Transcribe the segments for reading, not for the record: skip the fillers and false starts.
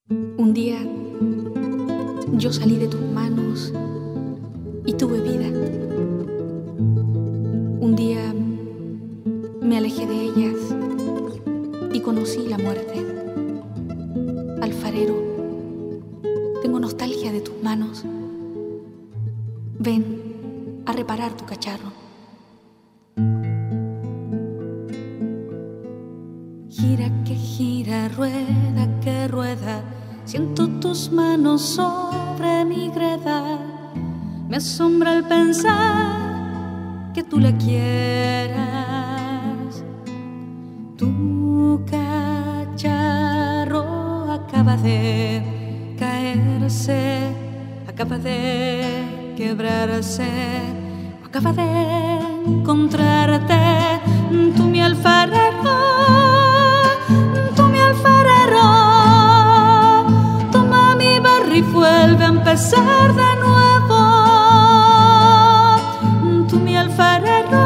Un día yo salí de tus manos y tuve vida. Un día me alejé de ellas y conocí la muerte. Alfarero, tengo nostalgia de tus manos. Ven a reparar tu cacharro. Gira que gira, rueda que rueda, siento tus manos sobre mi greda. Me asombra el pensar que tú la quieras. Tu cacharro acaba de caerse, acaba de quebrarse, acaba de encontrarte. Tú mi alfarero, toma mi barro y vuelve a empezar de nuevo. Tú mi alfarero,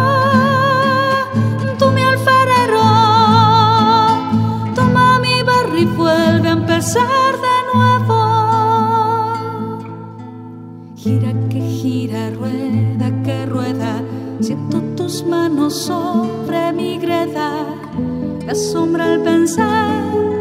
toma mi barro y vuelve a empezar de nuevo. Gira que gira, rueda que rueda, siento tus manos sobre mi greda. Me asombra el pensar